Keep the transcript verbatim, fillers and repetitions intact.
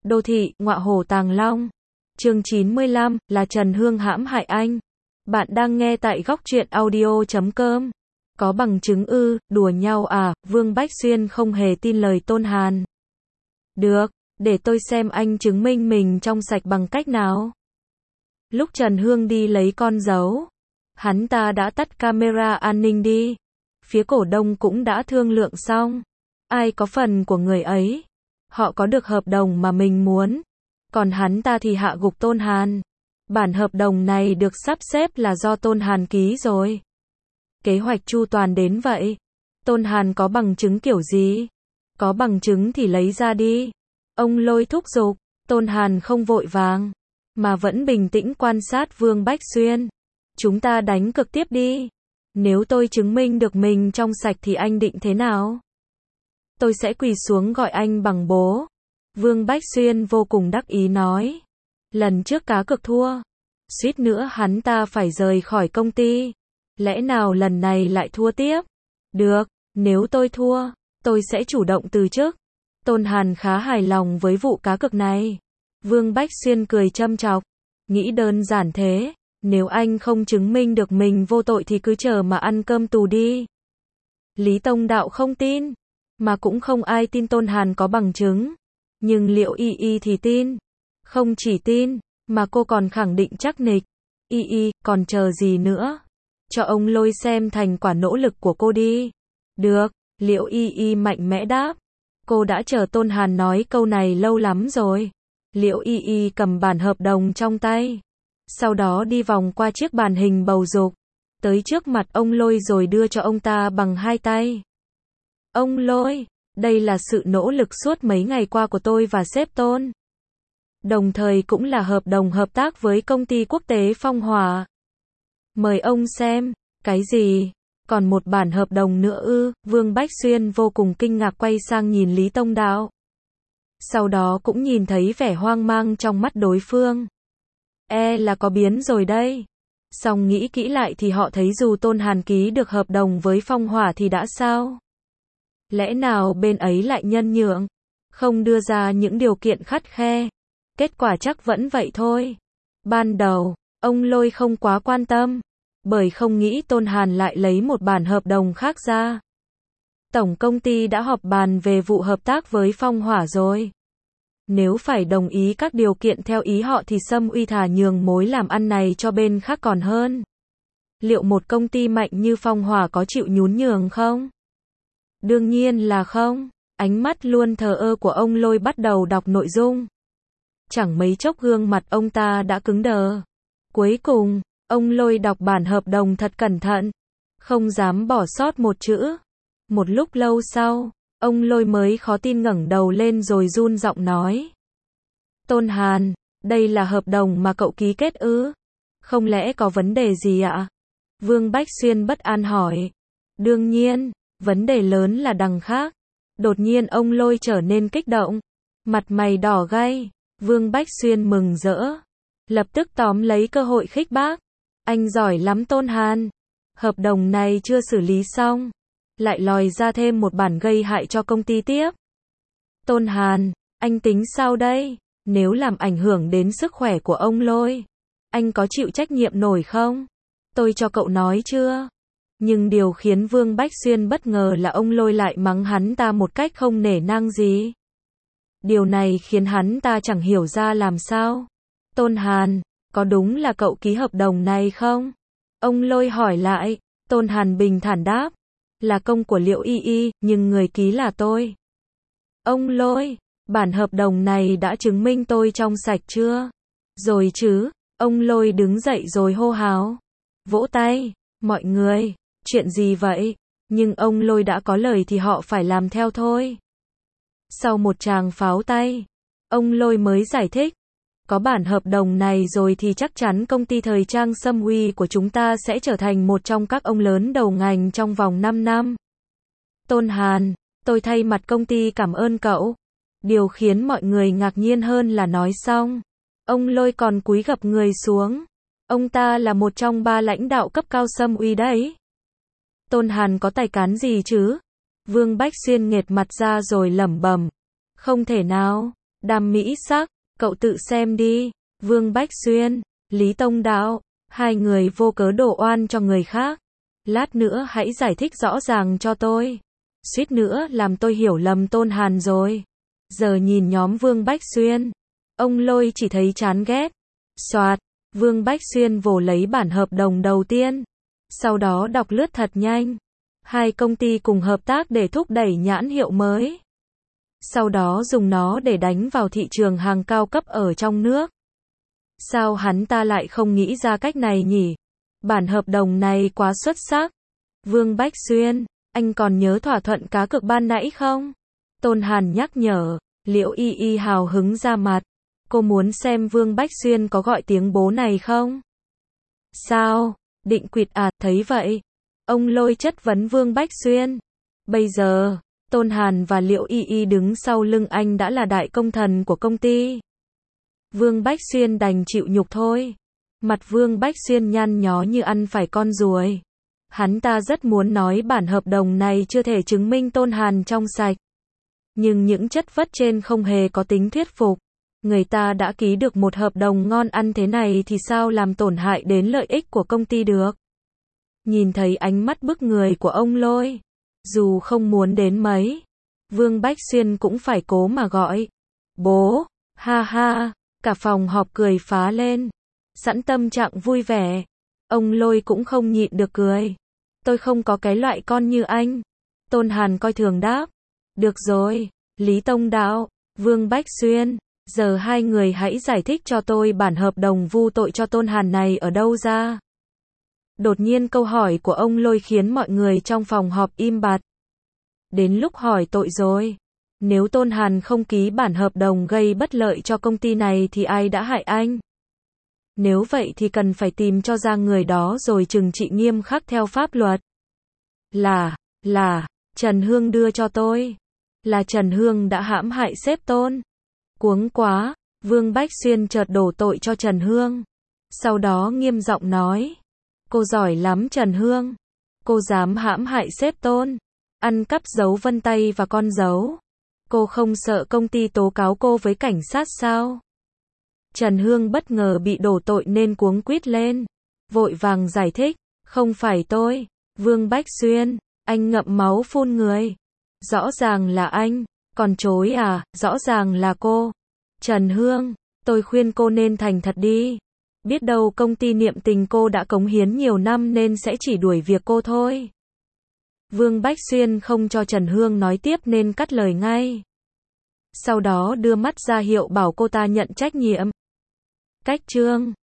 Đô thị, ngọa hổ tàng long. Chương chín mươi lăm, là Trần Hương hãm hại anh. Bạn đang nghe tại góc truyện audio chấm com. Có bằng chứng ư, đùa nhau à, Vương Bách Xuyên không hề tin lời Tôn Hàn. Được, để tôi xem anh chứng minh mình trong sạch bằng cách nào. Lúc Trần Hương đi lấy con dấu, hắn ta đã tắt camera an ninh đi. Phía cổ đông cũng đã thương lượng xong. Ai có phần của người ấy. Họ có được hợp đồng mà mình muốn. Còn hắn ta thì hạ gục Tôn Hàn. Bản hợp đồng này được sắp xếp là do Tôn Hàn ký rồi. Kế hoạch chu toàn đến vậy. Tôn Hàn có bằng chứng kiểu gì? Có bằng chứng thì lấy ra đi. Ông Lôi thúc giục. Tôn Hàn không vội vàng, mà vẫn bình tĩnh quan sát Vương Bách Xuyên. Chúng ta đánh cược tiếp đi. Nếu tôi chứng minh được mình trong sạch thì anh định thế nào? Tôi sẽ quỳ xuống gọi anh bằng bố. Vương Bách Xuyên vô cùng đắc ý nói. Lần trước cá cược thua. Suýt nữa hắn ta phải rời khỏi công ty. Lẽ nào lần này lại thua tiếp? Được, nếu tôi thua, tôi sẽ chủ động từ chức. Tôn Hàn khá hài lòng với vụ cá cược này. Vương Bách Xuyên cười châm chọc. Nghĩ đơn giản thế. Nếu anh không chứng minh được mình vô tội thì cứ chờ mà ăn cơm tù đi. Lý Tông Đạo không tin. Mà cũng không ai tin Tôn Hàn có bằng chứng. Nhưng liệu Y Y thì tin. Không chỉ tin, mà cô còn khẳng định chắc nịch. Y Y, còn chờ gì nữa? Cho ông Lôi xem thành quả nỗ lực của cô đi. Được, Liệu Y Y mạnh mẽ đáp. Cô đã chờ Tôn Hàn nói câu này lâu lắm rồi. Liệu Y Y cầm bản hợp đồng trong tay. Sau đó đi vòng qua chiếc bàn hình bầu dục. Tới trước mặt ông Lôi rồi đưa cho ông ta bằng hai tay. Ông Lôi, đây là sự nỗ lực suốt mấy ngày qua của tôi và sếp Tôn. Đồng thời cũng là hợp đồng hợp tác với công ty quốc tế Phong Hòa. Mời ông xem. Cái gì? Còn một bản hợp đồng nữa ư? Vương Bách Xuyên vô cùng kinh ngạc quay sang nhìn Lý Tông Đạo. Sau đó cũng nhìn thấy vẻ hoang mang trong mắt đối phương. E là có biến rồi đây. Song nghĩ kỹ lại thì họ thấy dù Tôn Hàn ký được hợp đồng với Phong Hỏa thì đã sao? Lẽ nào bên ấy lại nhân nhượng, không đưa ra những điều kiện khắt khe? Kết quả chắc vẫn vậy thôi. Ban đầu, ông Lôi không quá quan tâm, bởi không nghĩ Tôn Hàn lại lấy một bản hợp đồng khác ra. Tổng công ty đã họp bàn về vụ hợp tác với Phong Hỏa rồi. Nếu phải đồng ý các điều kiện theo ý họ thì Sâm Uy thà nhường mối làm ăn này cho bên khác còn hơn. Liệu một công ty mạnh như Phong Hỏa có chịu nhún nhường không? Đương nhiên là không. Ánh mắt luôn thờ ơ của ông Lôi bắt đầu đọc nội dung. Chẳng mấy chốc gương mặt ông ta đã cứng đờ. Cuối cùng, ông Lôi đọc bản hợp đồng thật cẩn thận, không dám bỏ sót một chữ. Một lúc lâu sau, ông Lôi mới khó tin ngẩng đầu lên rồi run giọng nói. Tôn Hàn, đây là hợp đồng mà cậu ký kết ư? Không lẽ có vấn đề gì ạ? Vương Bách Xuyên bất an hỏi. Đương nhiên, vấn đề lớn là đằng khác. Đột nhiên ông Lôi trở nên kích động. Mặt mày đỏ gay. Vương Bách Xuyên mừng rỡ. Lập tức tóm lấy cơ hội khích bác. Anh giỏi lắm Tôn Hàn. Hợp đồng này chưa xử lý xong. Lại lòi ra thêm một bản gây hại cho công ty tiếp. Tôn Hàn, anh tính sao đây? Nếu làm ảnh hưởng đến sức khỏe của ông Lôi, anh có chịu trách nhiệm nổi không? Tôi cho cậu nói chưa? Nhưng điều khiến Vương Bách Xuyên bất ngờ là ông Lôi lại mắng hắn ta một cách không nể nang gì. Điều này khiến hắn ta chẳng hiểu ra làm sao. Tôn Hàn, có đúng là cậu ký hợp đồng này không? Ông Lôi hỏi lại. Tôn Hàn bình thản đáp. Là công của Liệu Y Y, nhưng người ký là tôi. Ông Lôi, bản hợp đồng này đã chứng minh tôi trong sạch chưa? Rồi chứ. Ông Lôi đứng dậy rồi hô hào. Vỗ tay. Mọi người, chuyện gì vậy? Nhưng ông Lôi đã có lời thì họ phải làm theo thôi. Sau một tràng pháo tay, ông Lôi mới giải thích. Có bản hợp đồng này rồi thì chắc chắn công ty thời trang Sâm Uy của chúng ta sẽ trở thành một trong các ông lớn đầu ngành trong vòng năm năm. Tôn Hàn, tôi thay mặt công ty cảm ơn cậu. Điều khiến mọi người ngạc nhiên hơn là nói xong, ông Lôi còn cúi gập người xuống. Ông ta là một trong ba lãnh đạo cấp cao Sâm Uy đấy. Tôn Hàn có tài cán gì chứ? Vương Bách Xuyên nghệt mặt ra rồi lẩm bẩm. Không thể nào. Đàm mỹ sắc, cậu tự xem đi. Vương Bách Xuyên, Lý Tông Đạo, hai người vô cớ đổ oan cho người khác. Lát nữa hãy giải thích rõ ràng cho tôi. Suýt nữa làm tôi hiểu lầm Tôn Hàn rồi. Giờ nhìn nhóm Vương Bách Xuyên, ông Lôi chỉ thấy chán ghét. Soạt, Vương Bách Xuyên vồ lấy bản hợp đồng đầu tiên. Sau đó đọc lướt thật nhanh. Hai công ty cùng hợp tác để thúc đẩy nhãn hiệu mới. Sau đó dùng nó để đánh vào thị trường hàng cao cấp ở trong nước. Sao hắn ta lại không nghĩ ra cách này nhỉ? Bản hợp đồng này quá xuất sắc. Vương Bách Xuyên, anh còn nhớ thỏa thuận cá cược ban nãy không? Tôn Hàn nhắc nhở. Liễu Y Y hào hứng ra mặt. Cô muốn xem Vương Bách Xuyên có gọi tiếng bố này không? Sao? Định quỵt à? Thấy vậy, ông Lôi chất vấn Vương Bách Xuyên. Bây giờ, Tôn Hàn và Liễu Y Y đứng sau lưng anh đã là đại công thần của công ty. Vương Bách Xuyên đành chịu nhục thôi. Mặt Vương Bách Xuyên nhăn nhó như ăn phải con ruồi. Hắn ta rất muốn nói bản hợp đồng này chưa thể chứng minh Tôn Hàn trong sạch. Nhưng những chất vất trên không hề có tính thuyết phục. Người ta đã ký được một hợp đồng ngon ăn thế này thì sao làm tổn hại đến lợi ích của công ty được. Nhìn thấy ánh mắt bức người của ông Lôi, dù không muốn đến mấy, Vương Bách Xuyên cũng phải cố mà gọi. Bố, ha ha, cả phòng họp cười phá lên. Sẵn tâm trạng vui vẻ, ông Lôi cũng không nhịn được cười. Tôi không có cái loại con như anh. Tôn Hàn coi thường đáp. Được rồi, Lý Tông Đạo, Vương Bách Xuyên, giờ hai người hãy giải thích cho tôi bản hợp đồng vu tội cho Tôn Hàn này ở đâu ra. Đột nhiên câu hỏi của ông Lôi khiến mọi người trong phòng họp im bặt. Đến lúc hỏi tội rồi. Nếu Tôn Hàn không ký bản hợp đồng gây bất lợi cho công ty này thì ai đã hại anh? Nếu vậy thì cần phải tìm cho ra người đó rồi trừng trị nghiêm khắc theo pháp luật. Là, là, Trần Hương đưa cho tôi. Là Trần Hương đã hãm hại sếp Tôn. Cuống quá, Vương Bách Xuyên chợt đổ tội cho Trần Hương. Sau đó nghiêm giọng nói. Cô giỏi lắm Trần Hương. Cô dám hãm hại sếp Tôn. Ăn cắp dấu vân tay và con dấu. Cô không sợ công ty tố cáo cô với cảnh sát sao? Trần Hương bất ngờ bị đổ tội nên cuống quýt lên. Vội vàng giải thích. Không phải tôi, Vương Bách Xuyên. Anh ngậm máu phun người. Rõ ràng là anh. Còn chối à? Rõ ràng là cô. Trần Hương, tôi khuyên cô nên thành thật đi. Biết đâu công ty niệm tình cô đã cống hiến nhiều năm nên sẽ chỉ đuổi việc cô thôi. Vương Bách Xuyên không cho Trần Hương nói tiếp nên cắt lời ngay. Sau đó đưa mắt ra hiệu bảo cô ta nhận trách nhiệm. Cách chương